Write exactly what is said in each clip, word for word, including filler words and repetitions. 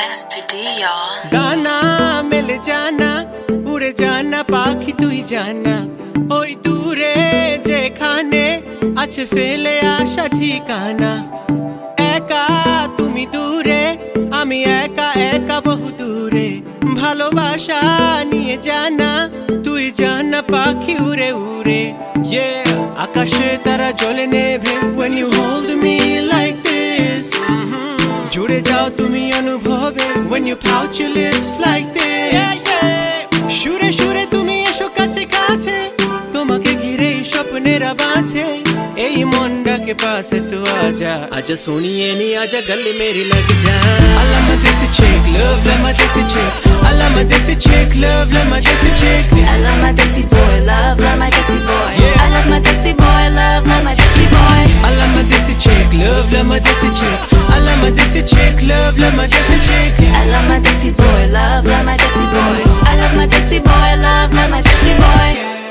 S to D, y'all. दाना मिल जाना उड़े जाना पाखी तू ही जाना ओई दूरे जेखाने अच्छे फेले आशा ठिकाना एका तुमी दूरे आमी एका एका बहु दूरे ভালোবাসা নিয়ে জানা তুই জানা পাখি উড়ে উড়ে yeah আকাশে তারা জ্বলে নেভে when you hold me like this জুড়ে যাও তুমি অনুভবে when you pout your lips like this সুরে সুরে তুমি এসো কাছে কাছে তোমাকে ঘিরে স্বপ্নেরা বাঁচে এই মনটাকে পাশে তো আজা আজা শুনিয়ে নি আজা গলে মেরি লগ যা I love my desi chick love love my desi chick I love my desi chick love love my desi chick I love my desi boy love love my desi boy I love my desi boy love love my desi boy I love my desi chick love love my desi chick I love my desi chick love love my desi chick I love my desi boy love love my desi boy I love my desi boy love love my desi boy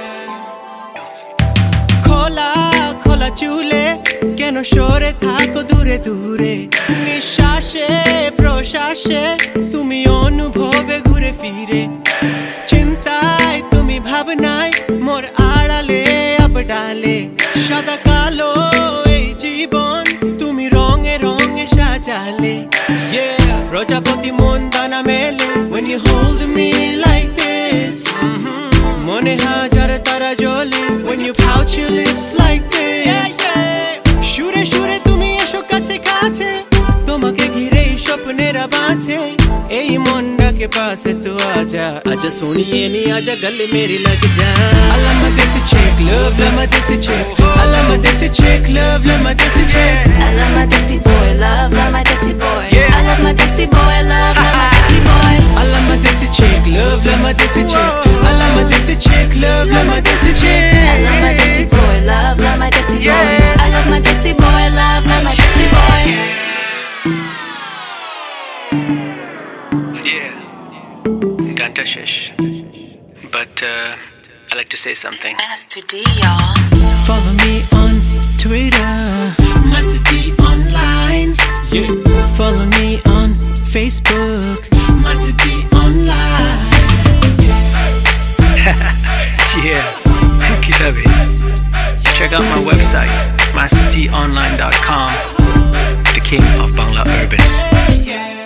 খোলা খোলা চুলে কেন সরে থাকো দূরে দূরে নিঃশ্বাসে প্রশ্বাসে তুমি অনুভবে ঘুরে ফিরে চিন্তায় তুমি ভাবনায় মোর আড়ালে আব ডালে সাদা কালো এই জীবন তুমি রঙে রঙে সাজালে প্রজাপতি মন দানা মেলে when you hold me like this মনে হাজার তারা জ্বলে when you pout your lips like this সুরে সুরে তুমি এসো কাছে কাছে তোমাকে ঘিরে স্বপ্নেরা বাঁচে এই মনটাকে পাশে তো আজা আজা শুনিয়ে নি আজা গলে মেরি লগ যা I love my desi chick love love my desi chick I love my desi chick love love my desi chick I love my desi boy love love my desi boy I love my desi boy love love my desi boy I love my desi chick love love my desi chick I love my desi chick love love my desi chick I love my desi boy love love my desi boy I love my desi boy love love my desi boy Yeah, Ganta Shish. But uh, I like to say something. S to D, y'all. Follow me on Twitter, Master D Online. Yeah. Follow me on Facebook, Master D Online. Yeah, Pinky Levy. Check out my website, master d online dot com. The king of Bangla Urban. Yeah.